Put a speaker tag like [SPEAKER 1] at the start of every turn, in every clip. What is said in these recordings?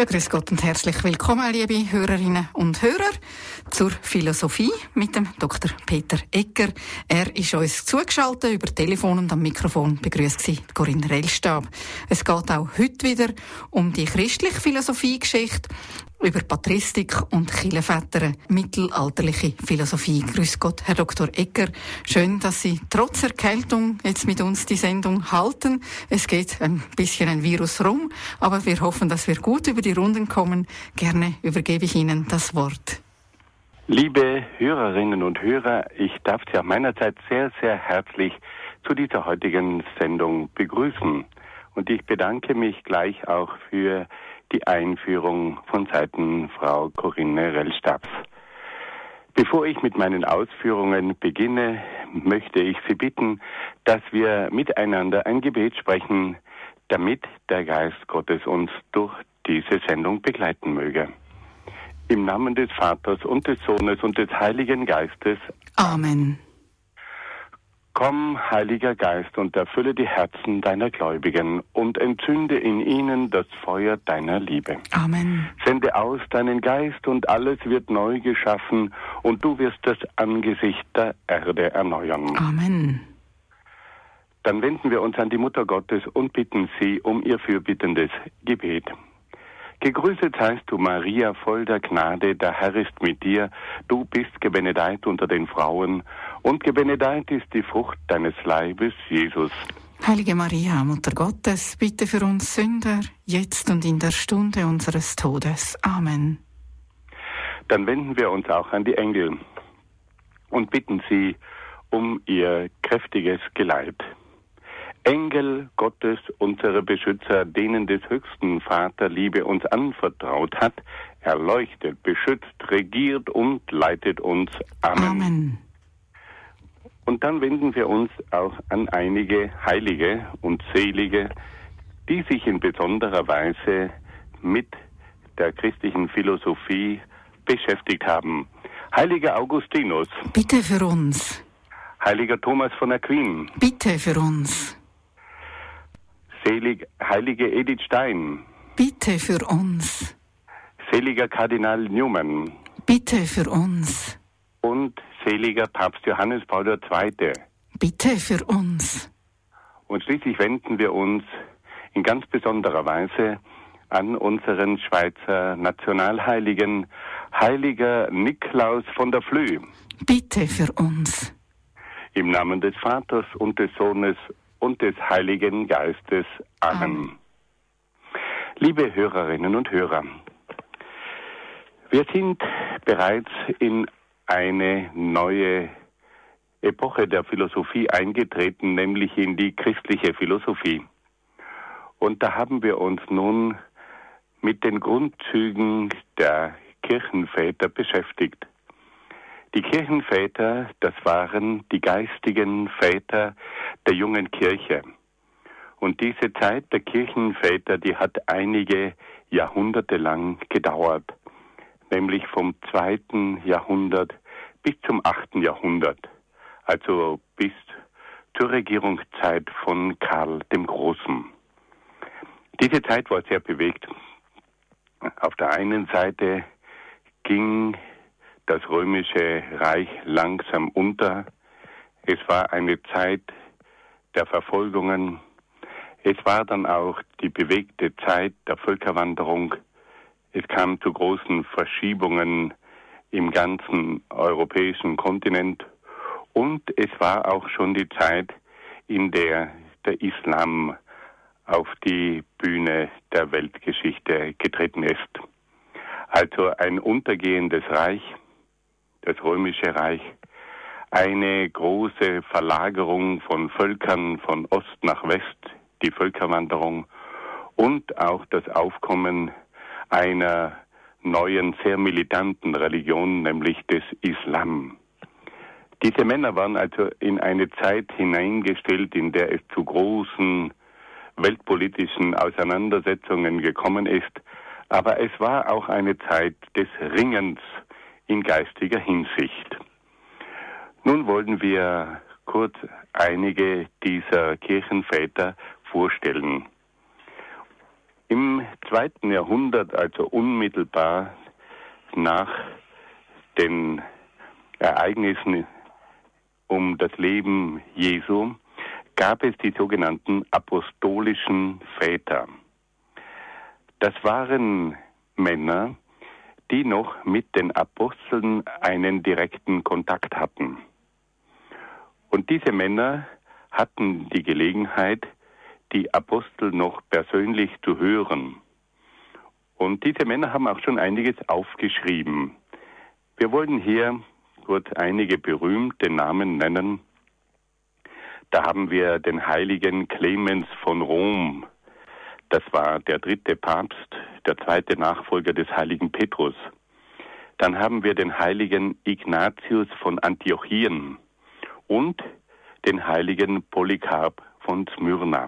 [SPEAKER 1] Ja, grüß Gott und herzlich willkommen, liebe Hörerinnen und Hörer, zur Philosophie mit dem Dr. Peter Egger. Er ist uns zugeschaltet über Telefon und am Mikrofon begrüßt Sie Corinne Rellstab. Es geht auch heute wieder um die christliche Philosophiegeschichte, über Patristik und Kirchenväter, mittelalterliche Philosophie. Grüß Gott, Herr Dr. Egger. Schön, dass Sie trotz Erkältung jetzt mit uns die Sendung halten. Es geht ein bisschen ein Virus rum, aber wir hoffen, dass wir gut über die Runden kommen. Gerne übergebe ich Ihnen das Wort.
[SPEAKER 2] Liebe Hörerinnen und Hörer, ich darf Sie auf meiner Seite sehr, sehr herzlich zu dieser heutigen Sendung begrüßen. Und ich bedanke mich gleich auch für die Einführung von Seiten Frau Corinne Rellstab. Bevor ich mit meinen Ausführungen beginne, möchte ich Sie bitten, dass wir miteinander ein Gebet sprechen, damit der Geist Gottes uns durch diese Sendung begleiten möge. Im Namen des Vaters und des Sohnes und des Heiligen Geistes.
[SPEAKER 1] Amen.
[SPEAKER 2] Komm, Heiliger Geist, und erfülle die Herzen deiner Gläubigen und entzünde in ihnen das Feuer deiner Liebe.
[SPEAKER 1] Amen.
[SPEAKER 2] Sende aus deinen Geist und alles wird neu geschaffen und du wirst das Angesicht der Erde erneuern.
[SPEAKER 1] Amen.
[SPEAKER 2] Dann wenden wir uns an die Mutter Gottes und bitten sie um ihr fürbittendes Gebet. Gegrüßet seist du, Maria, voll der Gnade, der Herr ist mit dir. Du bist gebenedeit unter den Frauen und gebenedeit ist die Frucht deines Leibes, Jesus.
[SPEAKER 1] Heilige Maria, Mutter Gottes, bitte für uns Sünder, jetzt und in der Stunde unseres Todes. Amen.
[SPEAKER 2] Dann wenden wir uns auch an die Engel und bitten sie um ihr kräftiges Geleit. Engel Gottes, unsere Beschützer, denen des höchsten Vater Liebe uns anvertraut hat, erleuchtet, beschützt, regiert und leitet uns. Amen.
[SPEAKER 1] Amen.
[SPEAKER 2] Und dann wenden wir uns auch an einige Heilige und Selige, die sich in besonderer Weise mit der christlichen Philosophie beschäftigt haben. Heiliger Augustinus.
[SPEAKER 1] Bitte für uns.
[SPEAKER 2] Heiliger Thomas von Aquin.
[SPEAKER 1] Bitte für uns.
[SPEAKER 2] Heilige Edith Stein.
[SPEAKER 1] Bitte für uns.
[SPEAKER 2] Seliger Kardinal Newman.
[SPEAKER 1] Bitte für uns.
[SPEAKER 2] Und seliger Papst Johannes Paul II.
[SPEAKER 1] Bitte für uns.
[SPEAKER 2] Und schließlich wenden wir uns in ganz besonderer Weise an unseren Schweizer Nationalheiligen, Heiliger Niklaus von der Flüe.
[SPEAKER 1] Bitte für uns.
[SPEAKER 2] Im Namen des Vaters und des Sohnes und des Heiligen Geistes. Amen.
[SPEAKER 1] Amen.
[SPEAKER 2] Liebe Hörerinnen und Hörer, wir sind bereits in eine neue Epoche der Philosophie eingetreten, nämlich in die christliche Philosophie. Und da haben wir uns nun mit den Grundzügen der Kirchenväter beschäftigt. Die Kirchenväter, das waren die geistigen Väter der jungen Kirche. Und diese Zeit der Kirchenväter, die hat einige Jahrhunderte lang gedauert, nämlich vom 2. Jahrhundert bis zum 8. Jahrhundert, also bis zur Regierungszeit von Karl dem Großen. Diese Zeit war sehr bewegt. Auf der einen Seite ging das römische Reich langsam unter. Es war eine Zeit der Verfolgungen. Es war dann auch die bewegte Zeit der Völkerwanderung. Es kam zu großen Verschiebungen im ganzen europäischen Kontinent. Und es war auch schon die Zeit, in der der Islam auf die Bühne der Weltgeschichte getreten ist. Also ein untergehendes Reich, das Römische Reich, eine große Verlagerung von Völkern von Ost nach West, die Völkerwanderung und auch das Aufkommen einer neuen, sehr militanten Religion, nämlich des Islam. Diese Männer waren also in eine Zeit hineingestellt, in der es zu großen weltpolitischen Auseinandersetzungen gekommen ist, aber es war auch eine Zeit des Ringens in geistiger Hinsicht. Nun wollen wir kurz einige dieser Kirchenväter vorstellen. Im 2. Jahrhundert, also unmittelbar nach den Ereignissen um das Leben Jesu, gab es die sogenannten apostolischen Väter. Das waren Männer, die noch mit den Aposteln einen direkten Kontakt hatten. Und diese Männer hatten die Gelegenheit, die Apostel noch persönlich zu hören. Und diese Männer haben auch schon einiges aufgeschrieben. Wir wollen hier kurz einige berühmte Namen nennen. Da haben wir den heiligen Clemens von Rom. Das war der 3. Papst, der 2. Nachfolger des heiligen Petrus. Dann haben wir den heiligen Ignatius von Antiochien und den heiligen Polycarp von Smyrna.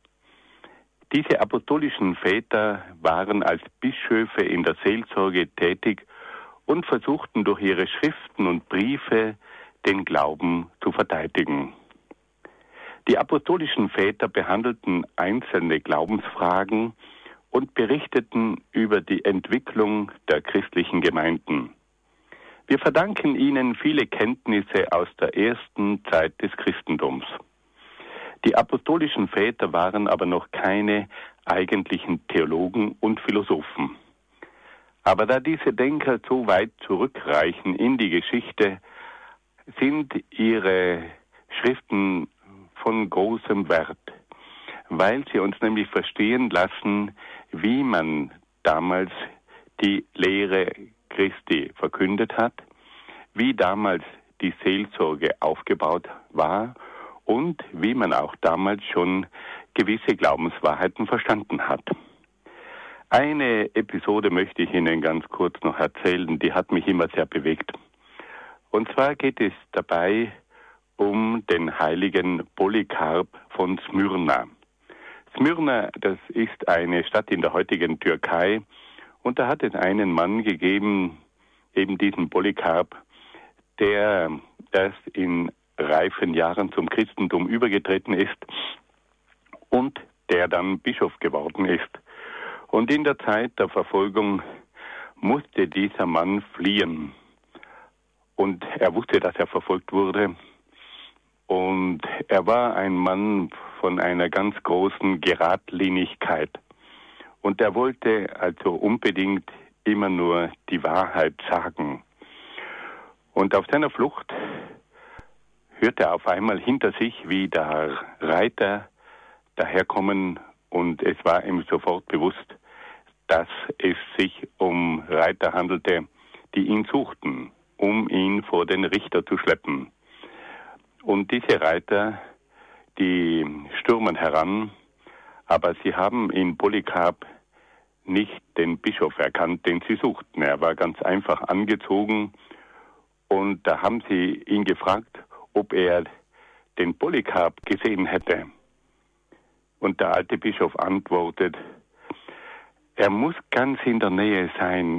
[SPEAKER 2] Diese apostolischen Väter waren als Bischöfe in der Seelsorge tätig und versuchten durch ihre Schriften und Briefe den Glauben zu verteidigen. Die apostolischen Väter behandelten einzelne Glaubensfragen und berichteten über die Entwicklung der christlichen Gemeinden. Wir verdanken ihnen viele Kenntnisse aus der ersten Zeit des Christentums. Die apostolischen Väter waren aber noch keine eigentlichen Theologen und Philosophen. Aber da diese Denker so weit zurückreichen in die Geschichte, sind ihre Schriften von großem Wert, weil sie uns nämlich verstehen lassen, wie man damals die Lehre Christi verkündet hat, wie damals die Seelsorge aufgebaut war und wie man auch damals schon gewisse Glaubenswahrheiten verstanden hat. Eine Episode möchte ich Ihnen ganz kurz noch erzählen, die hat mich immer sehr bewegt. Und zwar geht es dabei um den heiligen Polycarp von Smyrna. Smyrna, das ist eine Stadt in der heutigen Türkei, und da hat es einen Mann gegeben, eben diesen Polycarp, der erst in reifen Jahren zum Christentum übergetreten ist und der dann Bischof geworden ist. Und in der Zeit der Verfolgung musste dieser Mann fliehen. Und er wusste, dass er verfolgt wurde. Und er war ein Mann von einer ganz großen Geradlinigkeit. Und er wollte also unbedingt immer nur die Wahrheit sagen. Und auf seiner Flucht hörte er auf einmal hinter sich, wie der Reiter daherkommen, und es war ihm sofort bewusst, dass es sich um Reiter handelte, die ihn suchten, um ihn vor den Richter zu schleppen. Und diese Reiter, die stürmen heran, aber sie haben in Polycarp nicht den Bischof erkannt, den sie suchten. Er war ganz einfach angezogen, und da haben sie ihn gefragt, ob er den Polycarp gesehen hätte. Und der alte Bischof antwortet, er muss ganz in der Nähe sein,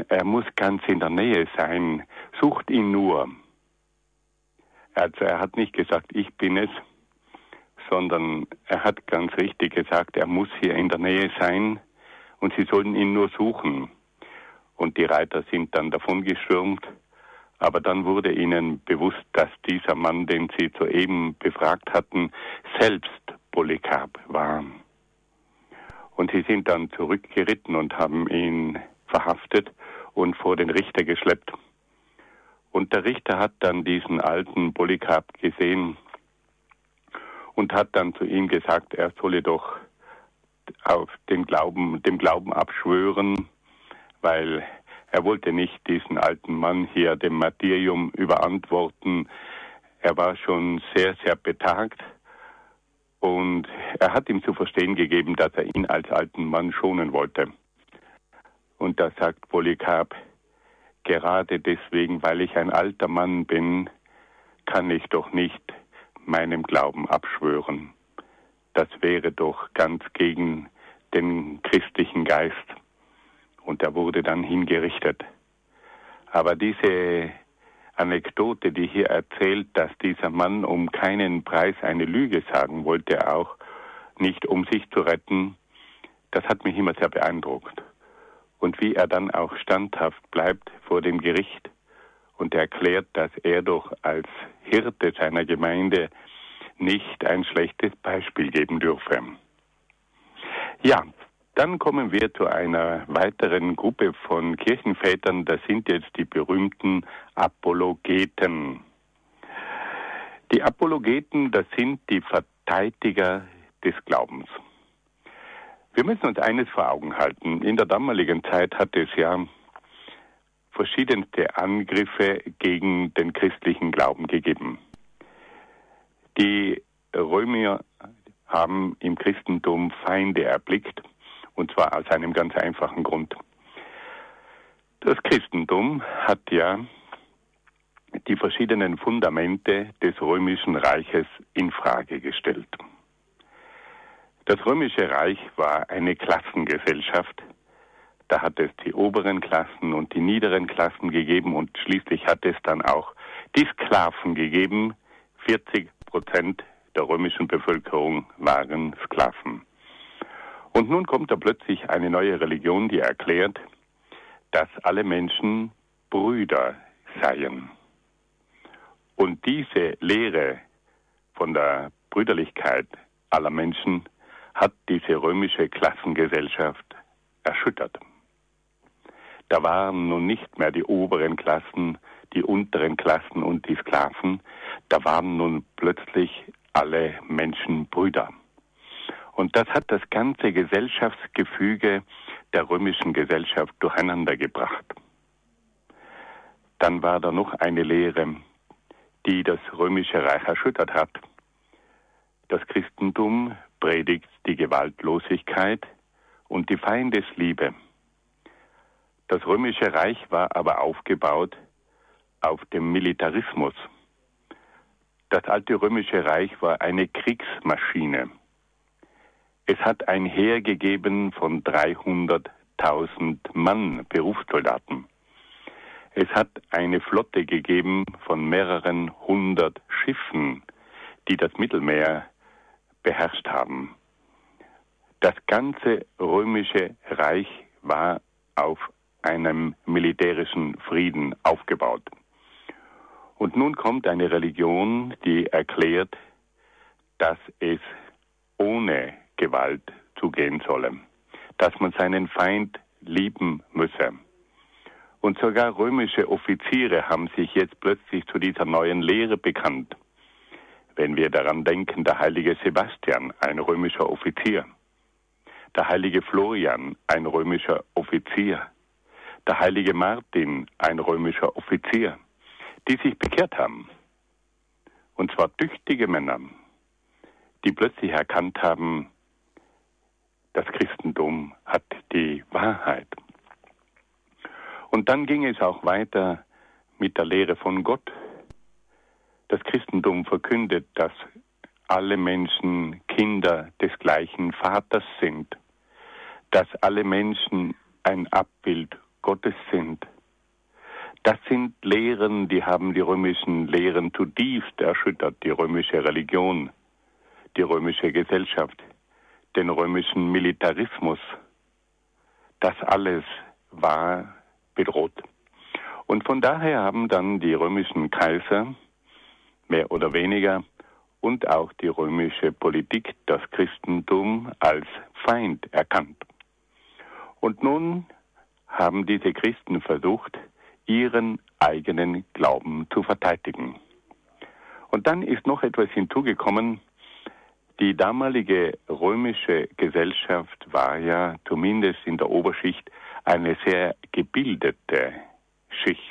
[SPEAKER 2] sucht ihn nur. Also er hat nicht gesagt, ich bin es, sondern er hat ganz richtig gesagt, er muss hier in der Nähe sein und sie sollen ihn nur suchen. Und die Reiter sind dann davongestürmt, aber dann wurde ihnen bewusst, dass dieser Mann, den sie soeben befragt hatten, selbst Polycarp war. Und sie sind dann zurückgeritten und haben ihn verhaftet und vor den Richter geschleppt. Und der Richter hat dann diesen alten Polycarp gesehen und hat dann zu ihm gesagt, er solle doch auf dem Glauben abschwören, weil er wollte nicht diesen alten Mann hier dem Martyrium überantworten. Er war schon sehr, sehr betagt, und er hat ihm zu verstehen gegeben, dass er ihn als alten Mann schonen wollte. Und da sagt Polycarp, gerade deswegen, weil ich ein alter Mann bin, kann ich doch nicht meinem Glauben abschwören. Das wäre doch ganz gegen den christlichen Geist. Und er wurde dann hingerichtet. Aber diese Anekdote, die hier erzählt, dass dieser Mann um keinen Preis eine Lüge sagen wollte, auch nicht um sich zu retten, Das hat mich immer sehr beeindruckt. Und wie er dann auch standhaft bleibt vor dem Gericht und erklärt, dass er doch als Hirte seiner Gemeinde nicht ein schlechtes Beispiel geben dürfe. Ja, dann kommen wir zu einer weiteren Gruppe von Kirchenvätern. Das sind jetzt die berühmten Apologeten. Die Apologeten, das sind die Verteidiger des Glaubens. Wir müssen uns eines vor Augen halten. In der damaligen Zeit hat es ja verschiedenste Angriffe gegen den christlichen Glauben gegeben. Die Römer haben im Christentum Feinde erblickt, und zwar aus einem ganz einfachen Grund. Das Christentum hat ja die verschiedenen Fundamente des Römischen Reiches in Frage gestellt. Das Römische Reich war eine Klassengesellschaft. Da hat es die oberen Klassen und die niederen Klassen gegeben und schließlich hat es dann auch die Sklaven gegeben. 40% der römischen Bevölkerung waren Sklaven. Und nun kommt da plötzlich eine neue Religion, die erklärt, dass alle Menschen Brüder seien. Und diese Lehre von der Brüderlichkeit aller Menschen hat diese römische Klassengesellschaft erschüttert. Da waren nun nicht mehr die oberen Klassen, die unteren Klassen und die Sklaven. Da waren nun plötzlich alle Menschen Brüder. Und das hat das ganze Gesellschaftsgefüge der römischen Gesellschaft durcheinander gebracht. Dann war da noch eine Lehre, die das römische Reich erschüttert hat. Das Christentum predigt die Gewaltlosigkeit und die Feindesliebe. Das römische Reich war aber aufgebaut auf dem Militarismus. Das alte römische Reich war eine Kriegsmaschine. Es hat ein Heer gegeben von 300.000 Mann, Berufssoldaten. Es hat eine Flotte gegeben von mehreren hundert Schiffen, die das Mittelmeer beherrscht haben. Das ganze römische Reich war auf einem militärischen Frieden aufgebaut. Und nun kommt eine Religion, die erklärt, dass es ohne Gewalt zugehen solle, dass man seinen Feind lieben müsse. Und sogar römische Offiziere haben sich jetzt plötzlich zu dieser neuen Lehre bekannt. Wenn wir daran denken, der heilige Sebastian, ein römischer Offizier, der heilige Florian, ein römischer Offizier, der heilige Martin, ein römischer Offizier, die sich bekehrt haben. Und zwar tüchtige Männer, die plötzlich erkannt haben, das Christentum hat die Wahrheit. Und dann ging es auch weiter mit der Lehre von Gott. Das Christentum verkündet, dass alle Menschen Kinder des gleichen Vaters sind, dass alle Menschen ein Abbild Gottes sind. Das sind Lehren, die haben die römischen Lehren zutiefst erschüttert, die römische Religion, die römische Gesellschaft, den römischen Militarismus. Das alles war bedroht. Und von daher haben dann die römischen Kaiser mehr oder weniger und auch die römische Politik das Christentum als Feind erkannt. Und nun haben diese Christen versucht, ihren eigenen Glauben zu verteidigen. Und dann ist noch etwas hinzugekommen. Die damalige römische Gesellschaft war ja zumindest in der Oberschicht eine sehr gebildete Schicht.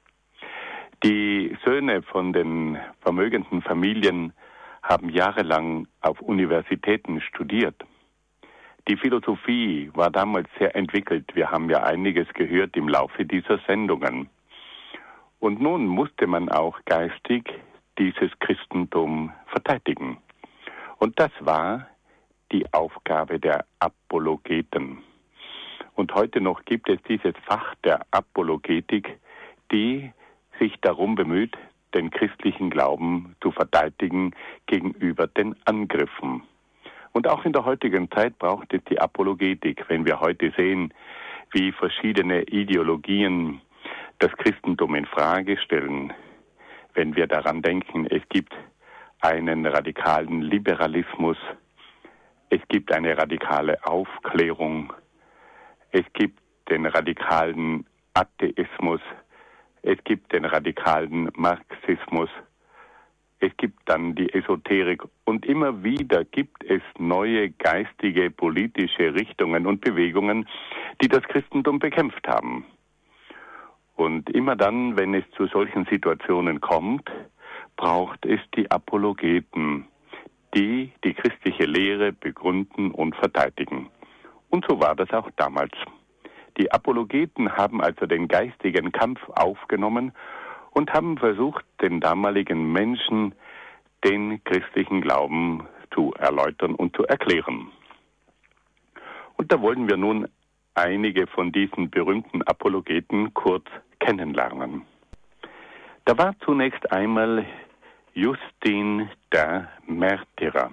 [SPEAKER 2] Die Söhne von den vermögenden Familien haben jahrelang auf Universitäten studiert. Die Philosophie war damals sehr entwickelt. Wir haben ja einiges gehört im Laufe dieser Sendungen. Und nun musste man auch geistig dieses Christentum verteidigen. Und das war die Aufgabe der Apologeten. Und heute noch gibt es dieses Fach der Apologetik, die sich darum bemüht, den christlichen Glauben zu verteidigen gegenüber den Angriffen. Und auch in der heutigen Zeit braucht es die Apologetik. Wenn wir heute sehen, wie verschiedene Ideologien das Christentum in Frage stellen, wenn wir daran denken, es gibt einen radikalen Liberalismus, es gibt eine radikale Aufklärung, es gibt den radikalen Atheismus, es gibt den radikalen Marxismus, es gibt dann die Esoterik und immer wieder gibt es neue geistige, politische Richtungen und Bewegungen, die das Christentum bekämpft haben. Und immer dann, wenn es zu solchen Situationen kommt, braucht es die Apologeten, die die christliche Lehre begründen und verteidigen. Und so war das auch damals. Die Apologeten haben also den geistigen Kampf aufgenommen und haben versucht, den damaligen Menschen den christlichen Glauben zu erläutern und zu erklären. Und da wollen wir nun einige von diesen berühmten Apologeten kurz kennenlernen. Da war zunächst einmal Justin der Märtyrer.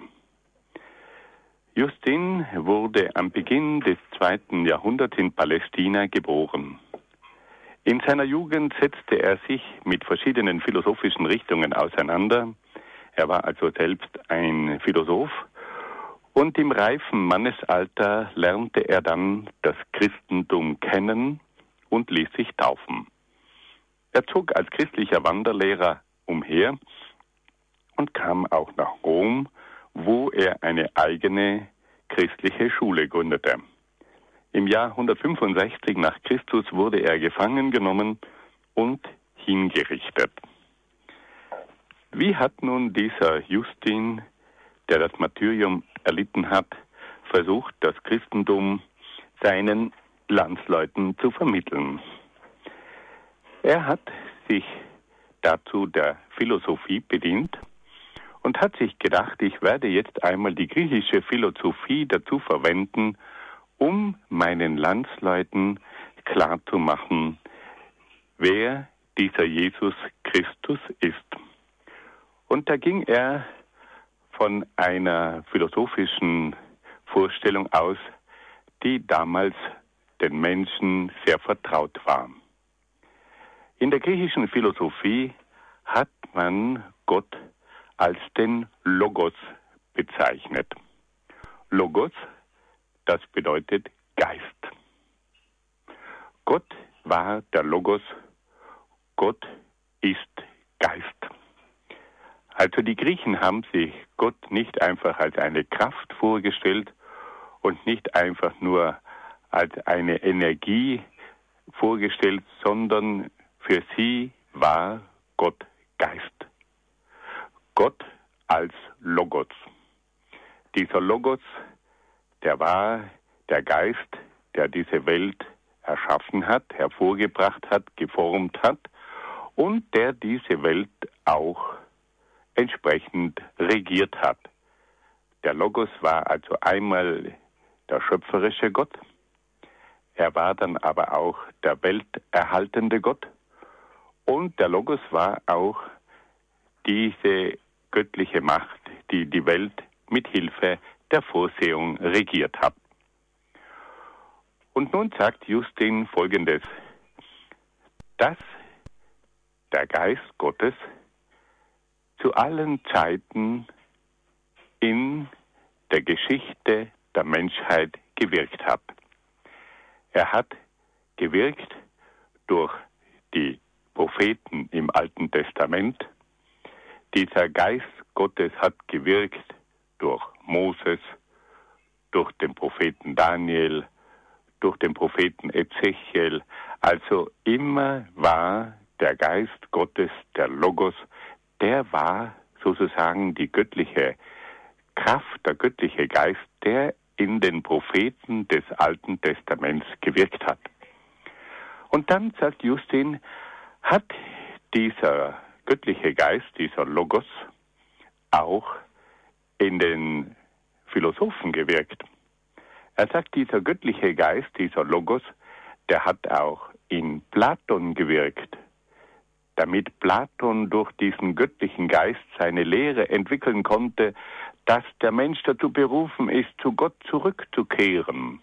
[SPEAKER 2] Justin wurde am Beginn des 2. Jahrhunderts in Palästina geboren. In seiner Jugend setzte er sich mit verschiedenen philosophischen Richtungen auseinander. Er war also selbst ein Philosoph. Und im reifen Mannesalter lernte er dann das Christentum kennen und ließ sich taufen. Er zog als christlicher Wanderlehrer umher und kam auch nach Rom, wo er eine eigene christliche Schule gründete. Im Jahr 165 nach Christus wurde er gefangen genommen und hingerichtet. Wie hat nun dieser Justin, der das Martyrium erlitten hat, versucht, das Christentum seinen Landsleuten zu vermitteln? Er hat sich dazu der Philosophie bedient und hat sich gedacht, ich werde jetzt einmal die griechische Philosophie dazu verwenden, um meinen Landsleuten klarzumachen, wer dieser Jesus Christus ist. Und da ging er von einer philosophischen Vorstellung aus, die damals den Menschen sehr vertraut war. In der griechischen Philosophie hat man Gott als den Logos bezeichnet. Logos, das bedeutet Geist. Gott war der Logos, Gott ist Geist. Also die Griechen haben sich Gott nicht einfach als eine Kraft vorgestellt und nicht einfach nur als eine Energie vorgestellt, sondern für sie war Gott Geist. Gott als Logos. Dieser Logos, der war der Geist, der diese Welt erschaffen hat, hervorgebracht hat, geformt hat und der diese Welt auch entsprechend regiert hat. Der Logos war also einmal der schöpferische Gott, er war dann aber auch der welterhaltende Gott und der Logos war auch diese göttliche Macht, die die Welt mit Hilfe der Vorsehung regiert hat. Und nun sagt Justin Folgendes, dass der Geist Gottes zu allen Zeiten in der Geschichte der Menschheit gewirkt hat. Er hat gewirkt durch die Propheten im Alten Testament. Dieser Geist Gottes hat gewirkt durch Moses, durch den Propheten Daniel, durch den Propheten Ezechiel. Also immer war der Geist Gottes, der Logos, der war sozusagen die göttliche Kraft, der göttliche Geist, der in den Propheten des Alten Testaments gewirkt hat. Und dann, sagt Justin, hat dieser göttliche Geist, dieser Logos, auch in den Philosophen gewirkt. Er sagt, dieser göttliche Geist, dieser Logos, der hat auch in Platon gewirkt, damit Platon durch diesen göttlichen Geist seine Lehre entwickeln konnte, dass der Mensch dazu berufen ist, zu Gott zurückzukehren.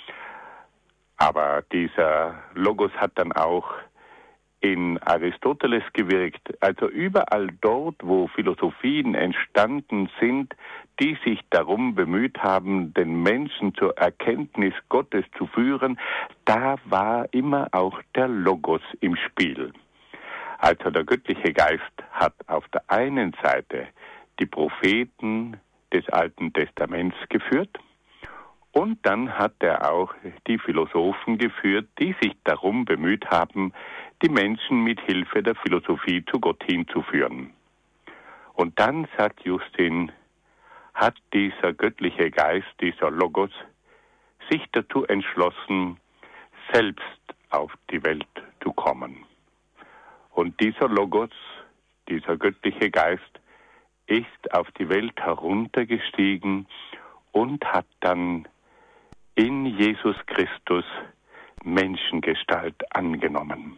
[SPEAKER 2] Aber dieser Logos hat dann auch in Aristoteles gewirkt, also überall dort, wo Philosophien entstanden sind, die sich darum bemüht haben, den Menschen zur Erkenntnis Gottes zu führen, da war immer auch der Logos im Spiel. Also der göttliche Geist hat auf der einen Seite die Propheten des Alten Testaments geführt und dann hat er auch die Philosophen geführt, die sich darum bemüht haben, die Menschen mit Hilfe der Philosophie zu Gott hinzuführen. Und dann, sagt Justin, hat dieser göttliche Geist, dieser Logos, sich dazu entschlossen, selbst auf die Welt zu kommen. Und dieser Logos, dieser göttliche Geist, ist auf die Welt heruntergestiegen und hat dann in Jesus Christus Menschengestalt angenommen.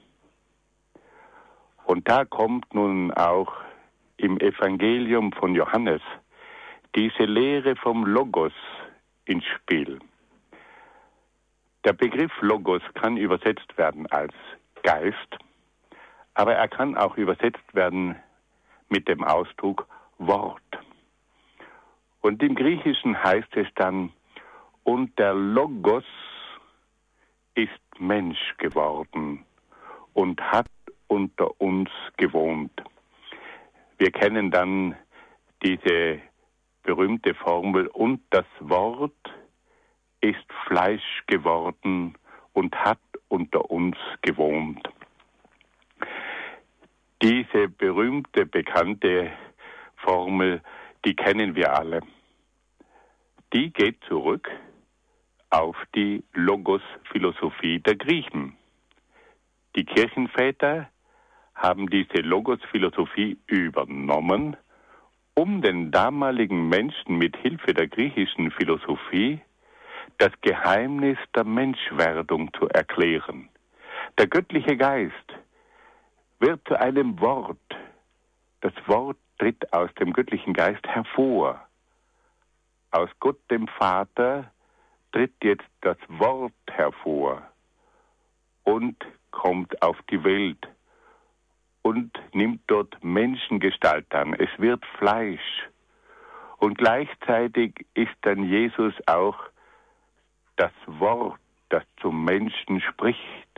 [SPEAKER 2] Und da kommt nun auch im Evangelium von Johannes diese Lehre vom Logos ins Spiel. Der Begriff Logos kann übersetzt werden als Geist, aber er kann auch übersetzt werden mit dem Ausdruck Wort. Und im Griechischen heißt es dann, und der Logos ist Mensch geworden und hat unter uns gewohnt. Wir kennen dann diese berühmte Formel, und das Wort ist Fleisch geworden und hat unter uns gewohnt. Diese berühmte, bekannte Formel, die kennen wir alle. Die geht zurück auf die Logos-Philosophie der Griechen. Die Kirchenväter haben diese Logos-Philosophie übernommen, um den damaligen Menschen mit Hilfe der griechischen Philosophie das Geheimnis der Menschwerdung zu erklären. Der göttliche Geist wird zu einem Wort. Das Wort tritt aus dem göttlichen Geist hervor. Aus Gott dem Vater tritt jetzt das Wort hervor und kommt auf die Welt und nimmt dort Menschengestalt an. Es wird Fleisch. Und gleichzeitig ist dann Jesus auch das Wort, das zum Menschen spricht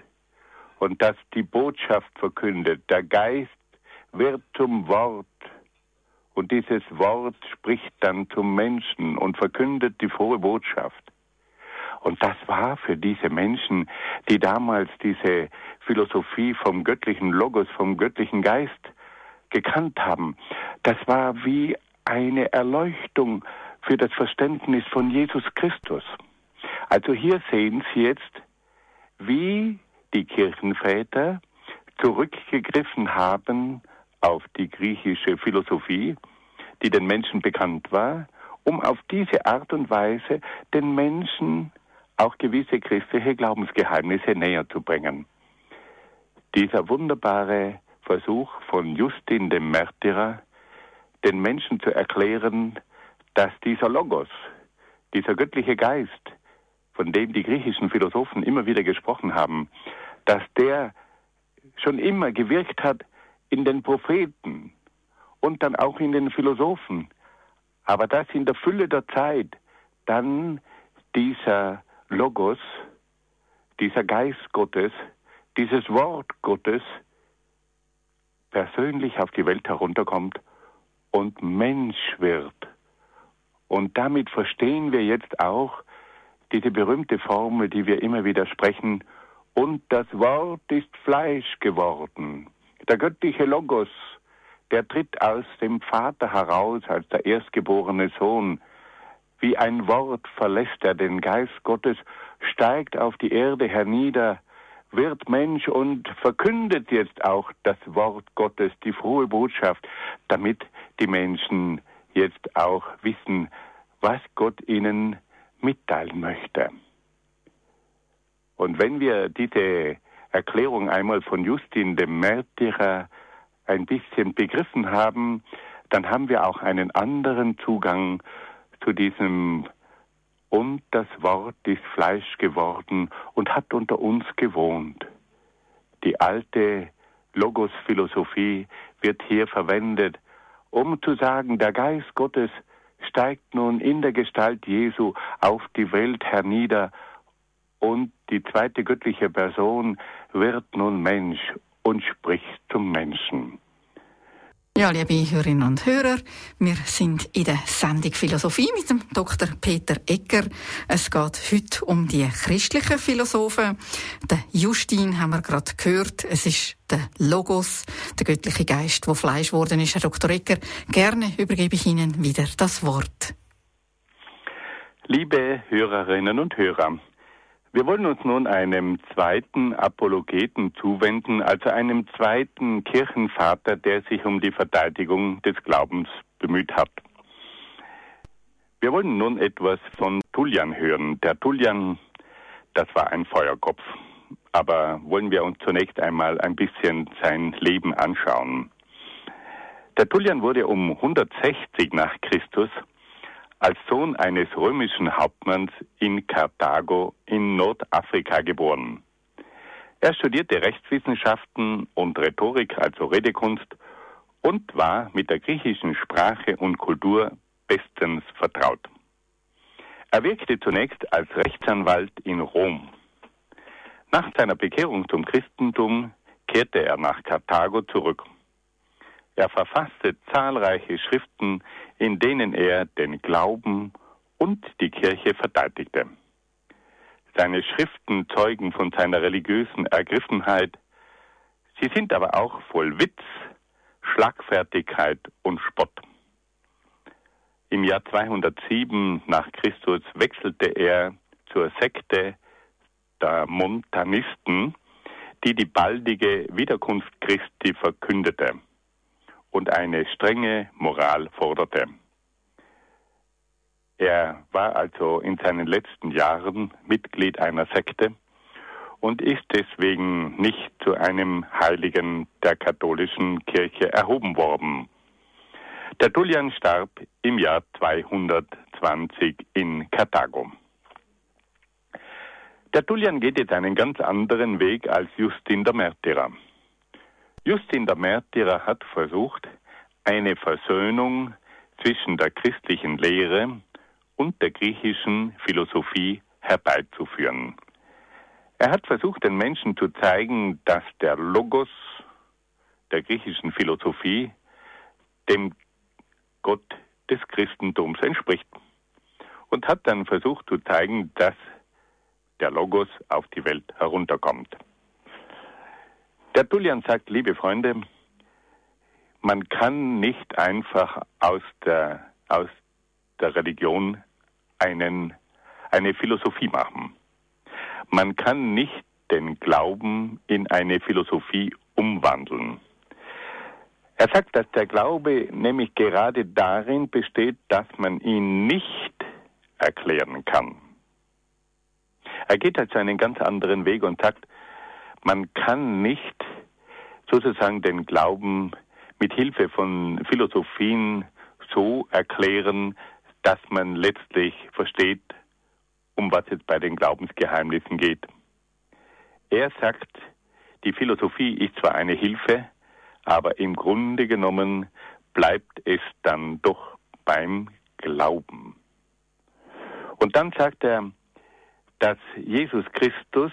[SPEAKER 2] und das die Botschaft verkündet. Der Geist wird zum Wort und dieses Wort spricht dann zum Menschen und verkündet die frohe Botschaft. Und das war für diese Menschen, die damals diese Philosophie vom göttlichen Logos, vom göttlichen Geist gekannt haben, das war wie eine Erleuchtung für das Verständnis von Jesus Christus. Also hier sehen Sie jetzt, wie die Kirchenväter zurückgegriffen haben auf die griechische Philosophie, die den Menschen bekannt war, um auf diese Art und Weise den Menschen auch gewisse christliche Glaubensgeheimnisse näher zu bringen. Dieser wunderbare Versuch von Justin dem Märtyrer, den Menschen zu erklären, dass dieser Logos, dieser göttliche Geist, von dem die griechischen Philosophen immer wieder gesprochen haben, dass der schon immer gewirkt hat in den Propheten und dann auch in den Philosophen, aber dass in der Fülle der Zeit dann dieser Logos, dieser Geist Gottes, dieses Wort Gottes persönlich auf die Welt herunterkommt und Mensch wird. Und damit verstehen wir jetzt auch diese berühmte Formel, die wir immer wieder sprechen, und das Wort ist Fleisch geworden. Der göttliche Logos, der tritt aus dem Vater heraus als der erstgeborene Sohn. Wie ein Wort verlässt er den Geist Gottes, steigt auf die Erde hernieder, wird Mensch und verkündet jetzt auch das Wort Gottes, die frohe Botschaft, damit die Menschen jetzt auch wissen, was Gott ihnen mitteilen möchte. Und wenn wir diese Erklärung einmal von Justin dem Märtyrer ein bisschen begriffen haben, dann haben wir auch einen anderen Zugang zu diesem "Und das Wort ist Fleisch geworden und hat unter uns gewohnt". Die alte Logos-Philosophie wird hier verwendet, um zu sagen, der Geist Gottes steigt nun in der Gestalt Jesu auf die Welt hernieder und die zweite göttliche Person wird nun Mensch und spricht zum Menschen.
[SPEAKER 1] Ja, liebe Hörerinnen und Hörer, wir sind in der Sendung Philosophie mit dem Dr. Peter Egger. Es geht heute um die christlichen Philosophen. Der Justin haben wir gerade gehört. Es ist der Logos, der göttliche Geist, der Fleisch geworden ist. Herr Dr. Egger, gerne übergebe ich Ihnen wieder das Wort.
[SPEAKER 2] Liebe Hörerinnen und Hörer, wir wollen uns nun einem zweiten Apologeten zuwenden, also einem zweiten Kirchenvater, der sich um die Verteidigung des Glaubens bemüht hat. Wir wollen nun etwas von Tullian hören. Der Tullian, das war ein Feuerkopf. Aber wollen wir uns zunächst einmal ein bisschen sein Leben anschauen. Der Tullian wurde um 160 nach Christus als Sohn eines römischen Hauptmanns in Karthago in Nordafrika geboren. Er studierte Rechtswissenschaften und Rhetorik, also Redekunst, und war mit der griechischen Sprache und Kultur bestens vertraut. Er wirkte zunächst als Rechtsanwalt in Rom. Nach seiner Bekehrung zum Christentum kehrte er nach Karthago zurück. Er verfasste zahlreiche Schriften, in denen er den Glauben und die Kirche verteidigte. Seine Schriften zeugen von seiner religiösen Ergriffenheit. Sie sind aber auch voll Witz, Schlagfertigkeit und Spott. Im Jahr 207 nach Christus wechselte er zur Sekte der Montanisten, die die baldige Wiederkunft Christi verkündete und eine strenge Moral forderte. Er war also in seinen letzten Jahren Mitglied einer Sekte und ist deswegen nicht zu einem Heiligen der katholischen Kirche erhoben worden. Der Tullian starb im Jahr 220 in Karthago. Der Tullian geht jetzt einen ganz anderen Weg als Justin der Märtyrer. Justin der Märtyrer hat versucht, eine Versöhnung zwischen der christlichen Lehre und der griechischen Philosophie herbeizuführen. Er hat versucht, den Menschen zu zeigen, dass der Logos der griechischen Philosophie dem Gott des Christentums entspricht. Und hat dann versucht zu zeigen, dass der Logos auf die Welt herunterkommt. Der Tullian sagt, liebe Freunde, man kann nicht einfach aus der Religion eine Philosophie machen. Man kann nicht den Glauben in eine Philosophie umwandeln. Er sagt, dass der Glaube nämlich gerade darin besteht, dass man ihn nicht erklären kann. Er geht also einen ganz anderen Weg und sagt, man kann nicht sozusagen den Glauben mit Hilfe von Philosophien so erklären, dass man letztlich versteht, um was es bei den Glaubensgeheimnissen geht. Er sagt, die Philosophie ist zwar eine Hilfe, aber im Grunde genommen bleibt es dann doch beim Glauben. Und dann sagt er, dass Jesus Christus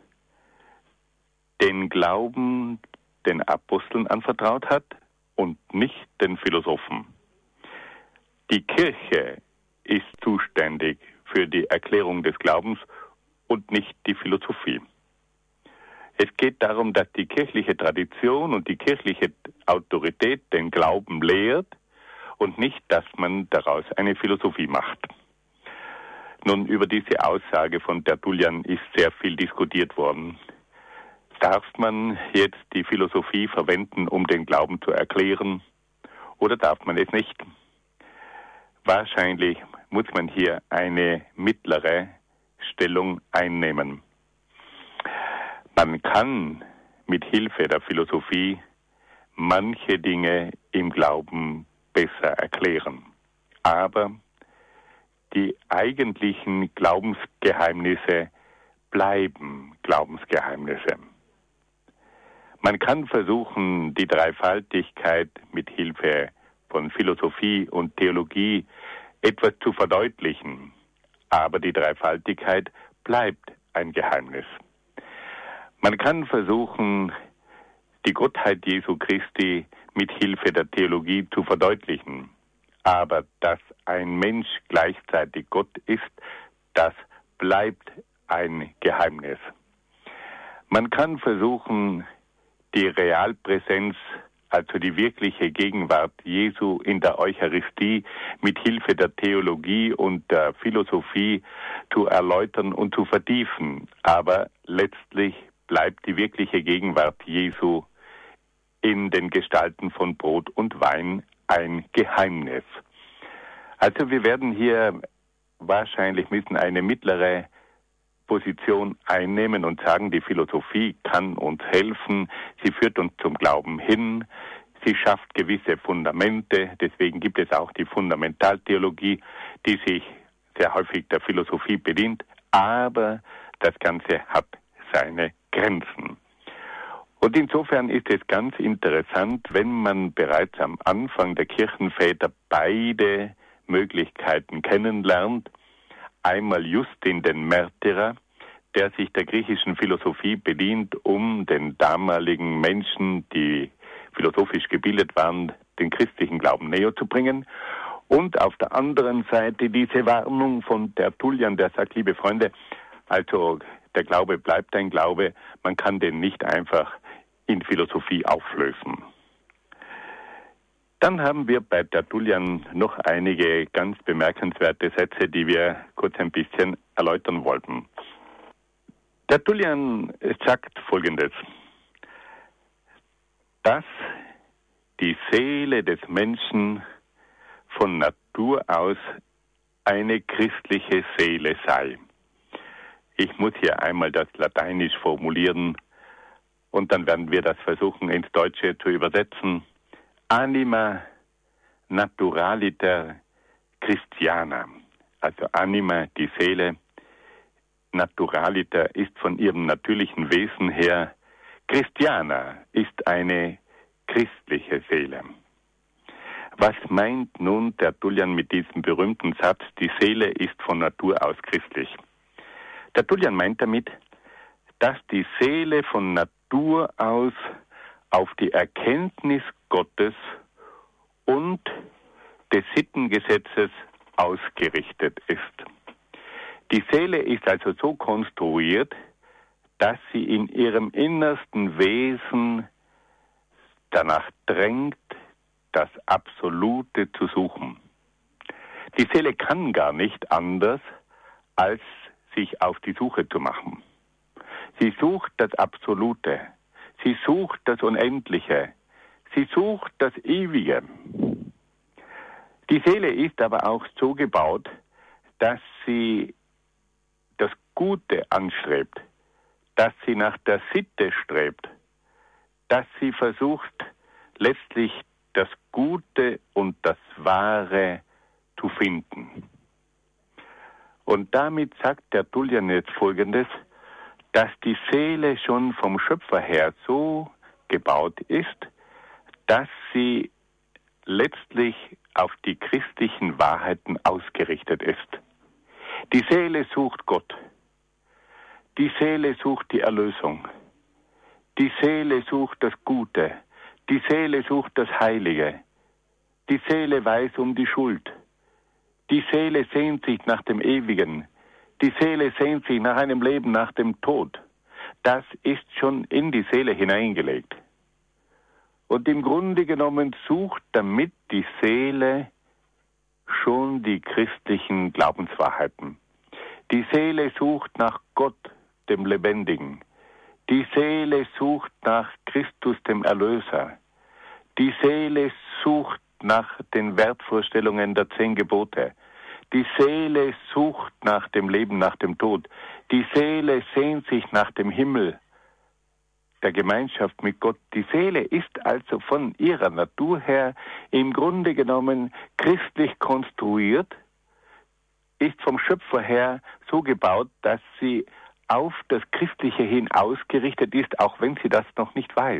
[SPEAKER 2] den Glauben den Aposteln anvertraut hat und nicht den Philosophen. Die Kirche ist zuständig für die Erklärung des Glaubens und nicht die Philosophie. Es geht darum, dass die kirchliche Tradition und die kirchliche Autorität den Glauben lehrt und nicht, dass man daraus eine Philosophie macht. Nun, über diese Aussage von Tertullian ist sehr viel diskutiert worden. Darf man jetzt die Philosophie verwenden, um den Glauben zu erklären, oder darf man es nicht? Wahrscheinlich muss man hier eine mittlere Stellung einnehmen. Man kann mit Hilfe der Philosophie manche Dinge im Glauben besser erklären. Aber die eigentlichen Glaubensgeheimnisse bleiben Glaubensgeheimnisse. Man kann versuchen, die Dreifaltigkeit mit Hilfe von Philosophie und Theologie etwas zu verdeutlichen, aber die Dreifaltigkeit bleibt ein Geheimnis. Man kann versuchen, die Gottheit Jesu Christi mit Hilfe der Theologie zu verdeutlichen, aber dass ein Mensch gleichzeitig Gott ist, das bleibt ein Geheimnis. Man kann versuchen, die Realpräsenz, also die wirkliche Gegenwart Jesu in der Eucharistie mit Hilfe der Theologie und der Philosophie zu erläutern und zu vertiefen. Aber letztlich bleibt die wirkliche Gegenwart Jesu in den Gestalten von Brot und Wein ein Geheimnis. Also wir werden hier wahrscheinlich müssen eine mittlere Position einnehmen und sagen, die Philosophie kann uns helfen, sie führt uns zum Glauben hin, sie schafft gewisse Fundamente, deswegen gibt es auch die Fundamentaltheologie, die sich sehr häufig der Philosophie bedient, aber das Ganze hat seine Grenzen. Und insofern ist es ganz interessant, wenn man bereits am Anfang der Kirchenväter beide Möglichkeiten kennenlernt, einmal Justin den Märtyrer, der sich der griechischen Philosophie bedient, um den damaligen Menschen, die philosophisch gebildet waren, den christlichen Glauben näher zu bringen. Und auf der anderen Seite diese Warnung von Tertullian, der sagt, liebe Freunde, also der Glaube bleibt ein Glaube, man kann den nicht einfach in Philosophie auflösen. Dann haben wir bei Tertullian noch einige ganz bemerkenswerte Sätze, die wir kurz ein bisschen erläutern wollten. Tertullian sagt Folgendes, dass die Seele des Menschen von Natur aus eine christliche Seele sei. Ich muss hier einmal das Lateinisch formulieren und dann werden wir das versuchen ins Deutsche zu übersetzen. Anima naturaliter Christiana, also Anima, die Seele, naturaliter ist von ihrem natürlichen Wesen her, Christiana ist eine christliche Seele. Was meint nun Tertullian mit diesem berühmten Satz, die Seele ist von Natur aus christlich? Tertullian meint damit, dass die Seele von Natur aus auf die Erkenntnis Gottes und des Sittengesetzes ausgerichtet ist. Die Seele ist also so konstruiert, dass sie in ihrem innersten Wesen danach drängt, das Absolute zu suchen. Die Seele kann gar nicht anders, als sich auf die Suche zu machen. Sie sucht das Absolute. Sie sucht das Unendliche. Sie sucht das Ewige. Die Seele ist aber auch so gebaut, dass sie das Gute anstrebt, dass sie nach der Sitte strebt, dass sie versucht, letztlich das Gute und das Wahre zu finden. Und damit sagt Tertullian jetzt Folgendes, dass die Seele schon vom Schöpfer her so gebaut ist, dass sie letztlich auf die christlichen Wahrheiten ausgerichtet ist. Die Seele sucht Gott. Die Seele sucht die Erlösung. Die Seele sucht das Gute. Die Seele sucht das Heilige. Die Seele weiß um die Schuld. Die Seele sehnt sich nach dem Ewigen. Die Seele sehnt sich nach einem Leben nach dem Tod. Das ist schon in die Seele hineingelegt. Und im Grunde genommen sucht damit die Seele schon die christlichen Glaubenswahrheiten. Die Seele sucht nach Gott, dem Lebendigen. Die Seele sucht nach Christus, dem Erlöser. Die Seele sucht nach den Wertvorstellungen der 10 Gebote. Die Seele sucht nach dem Leben nach dem Tod. Die Seele sehnt sich nach dem Himmel, der Gemeinschaft mit Gott. Die Seele ist also von ihrer Natur her im Grunde genommen christlich konstruiert, ist vom Schöpfer her so gebaut, dass sie auf das Christliche hin ausgerichtet ist, auch wenn sie das noch nicht weiß.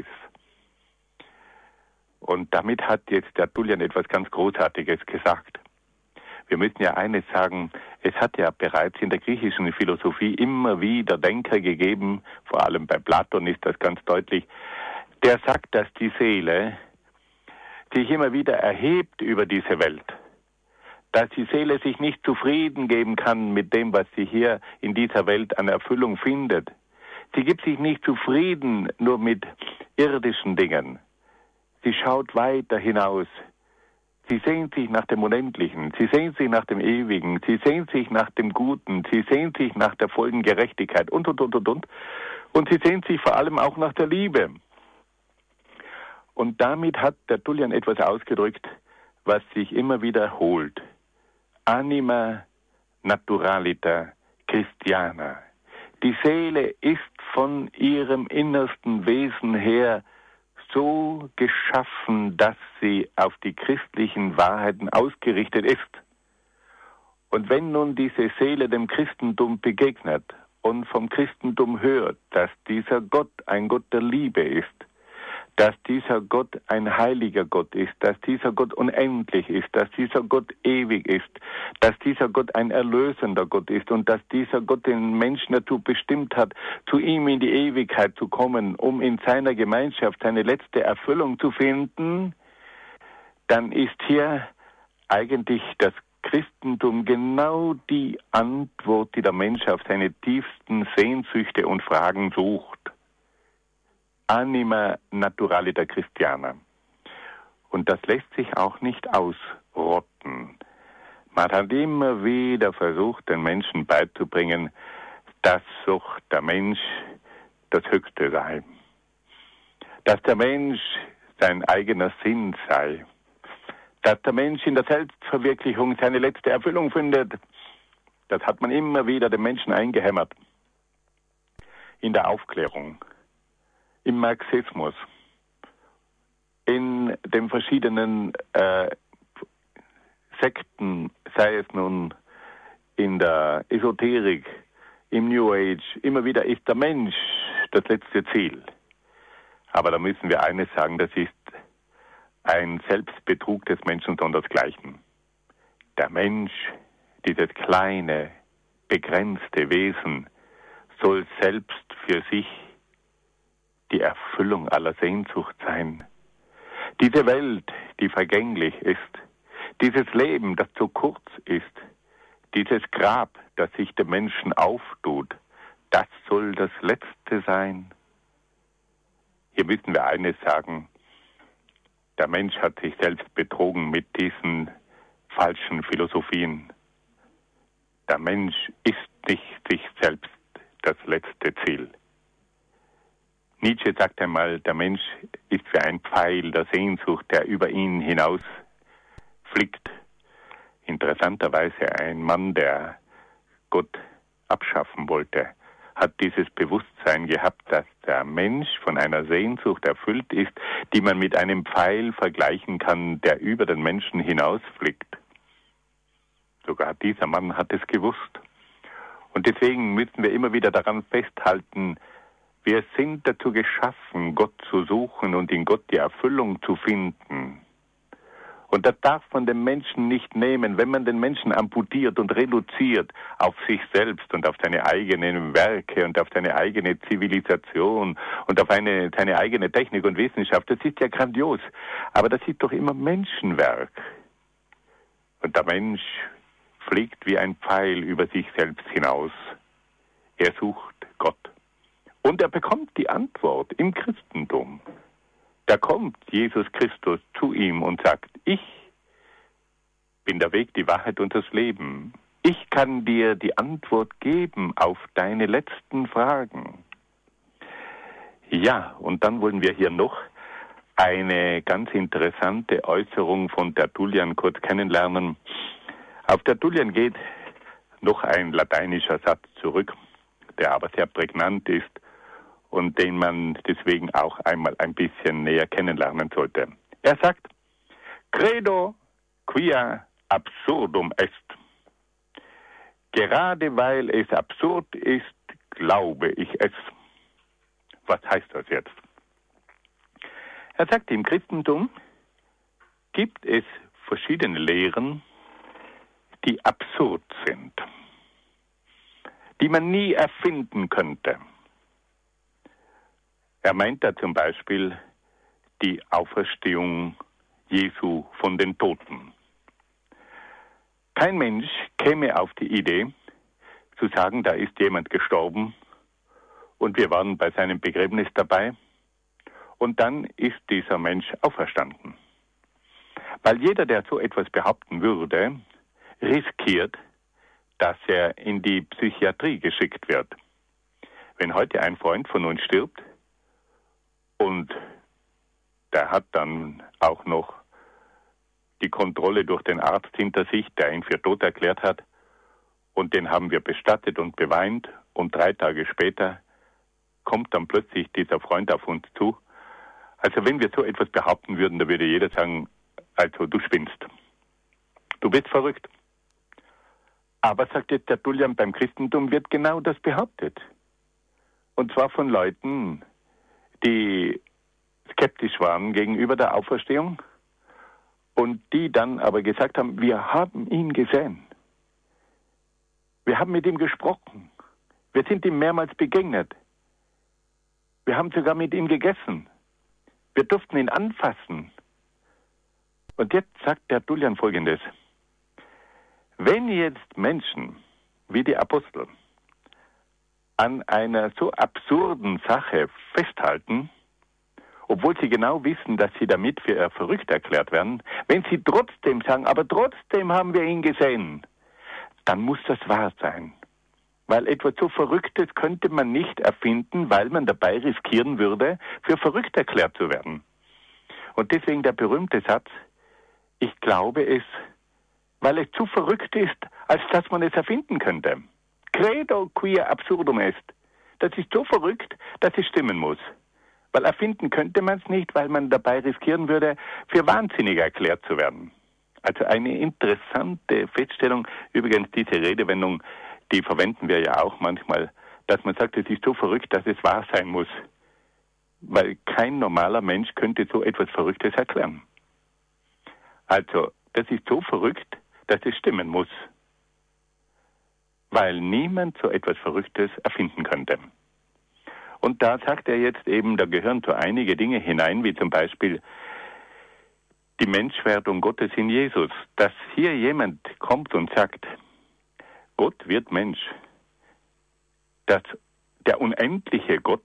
[SPEAKER 2] Und damit hat jetzt Tertullian etwas ganz Großartiges gesagt. Wir müssen ja eines sagen, es hat ja bereits in der griechischen Philosophie immer wieder Denker gegeben, vor allem bei Platon ist das ganz deutlich, der sagt, dass die Seele sich immer wieder erhebt über diese Welt, dass die Seele sich nicht zufrieden geben kann mit dem, was sie hier in dieser Welt an Erfüllung findet. Sie gibt sich nicht zufrieden nur mit irdischen Dingen. Sie schaut weiter hinaus. Sie sehnt sich nach dem Unendlichen, sie sehnt sich nach dem Ewigen, sie sehnt sich nach dem Guten, sie sehnt sich nach der vollen Gerechtigkeit und. Und sie sehnt sich vor allem auch nach der Liebe. Und damit hat Tertullian etwas ausgedrückt, was sich immer wiederholt. Anima naturaliter Christiana. Die Seele ist von ihrem innersten Wesen her so geschaffen, dass sie auf die christlichen Wahrheiten ausgerichtet ist. Und wenn nun diese Seele dem Christentum begegnet und vom Christentum hört, dass dieser Gott ein Gott der Liebe ist, dass dieser Gott ein heiliger Gott ist, dass dieser Gott unendlich ist, dass dieser Gott ewig ist, dass dieser Gott ein erlösender Gott ist und dass dieser Gott den Menschen dazu bestimmt hat, zu ihm in die Ewigkeit zu kommen, um in seiner Gemeinschaft seine letzte Erfüllung zu finden, dann ist hier eigentlich das Christentum genau die Antwort, die der Mensch auf seine tiefsten Sehnsüchte und Fragen sucht. Anima naturaliter Christiana. Und das lässt sich auch nicht ausrotten. Man hat immer wieder versucht, den Menschen beizubringen, dass doch der Mensch das Höchste sei. Dass der Mensch sein eigener Sinn sei. Dass der Mensch in der Selbstverwirklichung seine letzte Erfüllung findet. Das hat man immer wieder den Menschen eingehämmert. In der Aufklärung, im Marxismus, in den verschiedenen Sekten, sei es nun in der Esoterik, im New Age, immer wieder ist der Mensch das letzte Ziel. Aber da müssen wir eines sagen, das ist ein Selbstbetrug des Menschen sondersgleichen. Der Mensch, dieses kleine, begrenzte Wesen, soll selbst für sich die Erfüllung aller Sehnsucht sein. Diese Welt, die vergänglich ist, dieses Leben, das zu kurz ist, dieses Grab, das sich dem Menschen auftut, das soll das Letzte sein. Hier müssen wir eines sagen, der Mensch hat sich selbst betrogen mit diesen falschen Philosophien. Der Mensch ist nicht sich selbst das letzte Ziel. Nietzsche sagt einmal, der Mensch ist wie ein Pfeil der Sehnsucht, der über ihn hinaus fliegt. Interessanterweise ein Mann, der Gott abschaffen wollte, hat dieses Bewusstsein gehabt, dass der Mensch von einer Sehnsucht erfüllt ist, die man mit einem Pfeil vergleichen kann, der über den Menschen hinausfliegt. Sogar dieser Mann hat es gewusst. Und deswegen müssen wir immer wieder daran festhalten, wir sind dazu geschaffen, Gott zu suchen und in Gott die Erfüllung zu finden. Und das darf man dem Menschen nicht nehmen, wenn man den Menschen amputiert und reduziert auf sich selbst und auf seine eigenen Werke und auf seine eigene Zivilisation und auf seine eigene Technik und Wissenschaft. Das ist ja grandios, aber das ist doch immer Menschenwerk. Und der Mensch fliegt wie ein Pfeil über sich selbst hinaus. Er sucht Gott. Und er bekommt die Antwort im Christentum. Da kommt Jesus Christus zu ihm und sagt, ich bin der Weg, die Wahrheit und das Leben. Ich kann dir die Antwort geben auf deine letzten Fragen. Ja, und dann wollen wir hier noch eine ganz interessante Äußerung von Tertullian kurz kennenlernen. Auf Tertullian geht noch ein lateinischer Satz zurück, der aber sehr prägnant ist und den man deswegen auch einmal ein bisschen näher kennenlernen sollte. Er sagt, Credo quia absurdum est. Gerade weil es absurd ist, glaube ich es. Was heißt das jetzt? Er sagt, im Christentum gibt es verschiedene Lehren, die absurd sind, die man nie erfinden könnte. Er meint da zum Beispiel die Auferstehung Jesu von den Toten. Kein Mensch käme auf die Idee, zu sagen, da ist jemand gestorben und wir waren bei seinem Begräbnis dabei und dann ist dieser Mensch auferstanden. Weil jeder, der so etwas behaupten würde, riskiert, dass er in die Psychiatrie geschickt wird. Wenn heute ein Freund von uns stirbt und der hat dann auch noch die Kontrolle durch den Arzt hinter sich, der ihn für tot erklärt hat, und den haben wir bestattet und beweint, und 3 Tage später kommt dann plötzlich dieser Freund auf uns zu. Also wenn wir so etwas behaupten würden, da würde jeder sagen, also du spinnst. Du bist verrückt. Aber, sagt jetzt der Tullian, beim Christentum wird genau das behauptet. Und zwar von Leuten, die skeptisch waren gegenüber der Auferstehung und die dann aber gesagt haben, wir haben ihn gesehen. Wir haben mit ihm gesprochen. Wir sind ihm mehrmals begegnet. Wir haben sogar mit ihm gegessen. Wir durften ihn anfassen. Und jetzt sagt der Tullian Folgendes. Wenn jetzt Menschen wie die Apostel an einer so absurden Sache festhalten, obwohl sie genau wissen, dass sie damit für verrückt erklärt werden, wenn sie trotzdem sagen, aber trotzdem haben wir ihn gesehen, dann muss das wahr sein. Weil etwas so Verrücktes könnte man nicht erfinden, weil man dabei riskieren würde, für verrückt erklärt zu werden. Und deswegen der berühmte Satz, ich glaube es, weil es zu verrückt ist, als dass man es erfinden könnte. Credo quia absurdum est. Das ist so verrückt, dass es stimmen muss. Weil erfinden könnte man es nicht, weil man dabei riskieren würde, für wahnsinnig erklärt zu werden. Also eine interessante Feststellung. Übrigens, diese Redewendung, die verwenden wir ja auch manchmal, dass man sagt, es ist so verrückt, dass es wahr sein muss. Weil kein normaler Mensch könnte so etwas Verrücktes erklären. Also, das ist so verrückt, dass es stimmen muss. Weil niemand so etwas Verrücktes erfinden könnte. Und da sagt er jetzt eben, da gehören so einige Dinge hinein, wie zum Beispiel die Menschwerdung Gottes in Jesus. Dass hier jemand kommt und sagt, Gott wird Mensch. Dass der unendliche Gott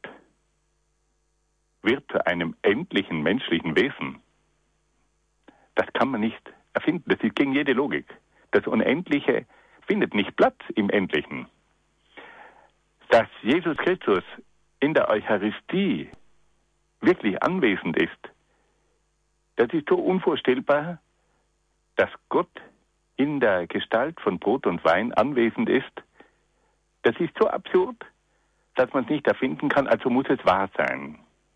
[SPEAKER 2] wird zu einem endlichen menschlichen Wesen. Das kann man nicht erfinden. Das ist gegen jede Logik. Das Unendliche findet nicht Platz im Endlichen. Dass Jesus Christus in der Eucharistie wirklich anwesend ist, das ist so unvorstellbar, dass Gott in der Gestalt von Brot und Wein anwesend ist. Das ist so absurd, dass man es nicht erfinden kann, also muss es wahr sein.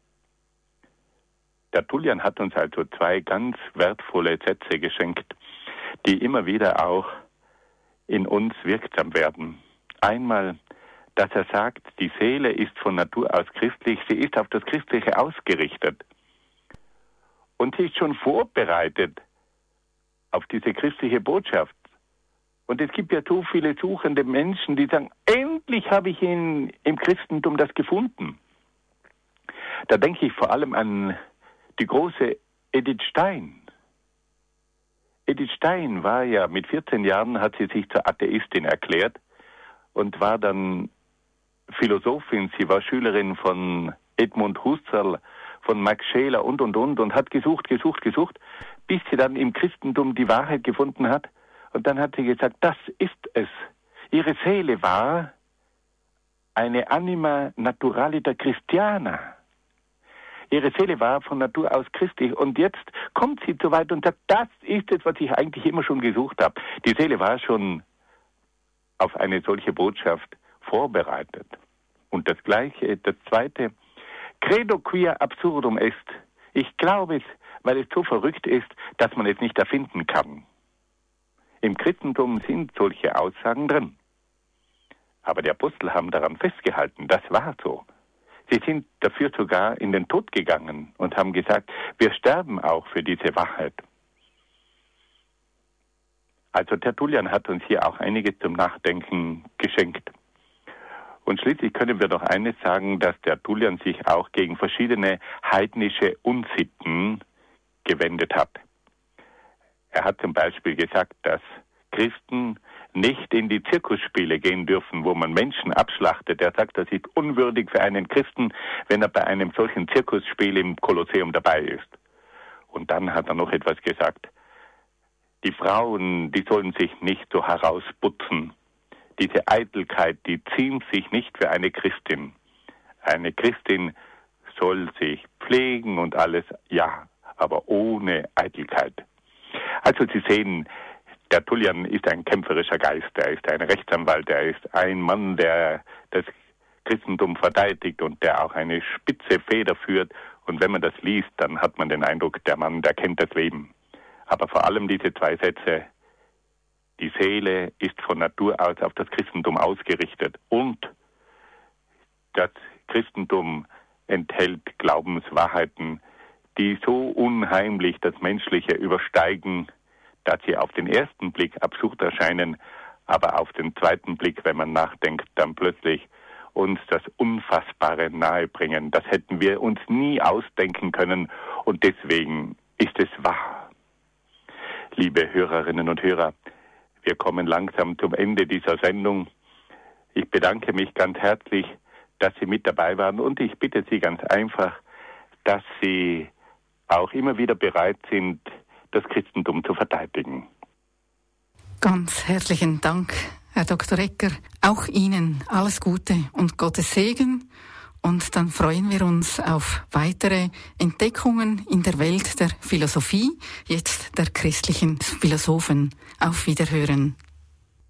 [SPEAKER 2] Der Tullian hat uns also 2 ganz wertvolle Sätze geschenkt, die immer wieder auch in uns wirksam werden. Einmal, dass er sagt, die Seele ist von Natur aus christlich, sie ist auf das Christliche ausgerichtet. Und sie ist schon vorbereitet auf diese christliche Botschaft. Und es gibt ja so viele suchende Menschen, die sagen, endlich habe ich im Christentum das gefunden. Da denke ich vor allem an die große Edith Stein. Edith Stein war ja mit 14 Jahren, hat sie sich zur Atheistin erklärt und war dann Philosophin. Sie war Schülerin von Edmund Husserl, von Max Scheler und hat gesucht, bis sie dann im Christentum die Wahrheit gefunden hat. Und dann hat sie gesagt, das ist es. Ihre Seele war eine Anima naturaliter Christiana. Ihre Seele war von Natur aus christlich und jetzt kommt sie so weit und sagt, das ist es, was ich eigentlich immer schon gesucht habe. Die Seele war schon auf eine solche Botschaft vorbereitet. Und das zweite, Credo quia absurdum est. Ich glaube es, weil es so verrückt ist, dass man es nicht erfinden kann. Im Christentum sind solche Aussagen drin. Aber die Apostel haben daran festgehalten, das war so. Sie sind dafür sogar in den Tod gegangen und haben gesagt, wir sterben auch für diese Wahrheit. Also Tertullian hat uns hier auch einiges zum Nachdenken geschenkt. Und schließlich können wir noch eines sagen, dass Tertullian sich auch gegen verschiedene heidnische Unsitten gewendet hat. Er hat zum Beispiel gesagt, dass Christen nicht in die Zirkusspiele gehen dürfen, wo man Menschen abschlachtet. Er sagt, das ist unwürdig für einen Christen, wenn er bei einem solchen Zirkusspiel im Kolosseum dabei ist. Und dann hat er noch etwas gesagt. Die Frauen, die sollen sich nicht so herausputzen. Diese Eitelkeit, die ziemt sich nicht für eine Christin. Eine Christin soll sich pflegen und alles, ja, aber ohne Eitelkeit. Also Sie sehen, Tertullian ist ein kämpferischer Geist, er ist ein Rechtsanwalt, er ist ein Mann, der das Christentum verteidigt und der auch eine spitze Feder führt. Und wenn man das liest, dann hat man den Eindruck, der Mann, der kennt das Leben. Aber vor allem diese zwei Sätze, die Seele ist von Natur aus auf das Christentum ausgerichtet und das Christentum enthält Glaubenswahrheiten, die so unheimlich das Menschliche übersteigen, dass sie auf den ersten Blick absurd erscheinen, aber auf den zweiten Blick, wenn man nachdenkt, dann plötzlich uns das Unfassbare nahebringen. Das hätten wir uns nie ausdenken können und deswegen ist es wahr. Liebe Hörerinnen und Hörer, wir kommen langsam zum Ende dieser Sendung. Ich bedanke mich ganz herzlich, dass Sie mit dabei waren und ich bitte Sie ganz einfach, dass Sie auch immer wieder bereit sind, das Christentum zu verteidigen.
[SPEAKER 1] Ganz herzlichen Dank, Herr Dr. Ecker. Auch Ihnen alles Gute und Gottes Segen. Und dann freuen wir uns auf weitere Entdeckungen in der Welt der Philosophie, jetzt der christlichen Philosophen. Auf Wiederhören.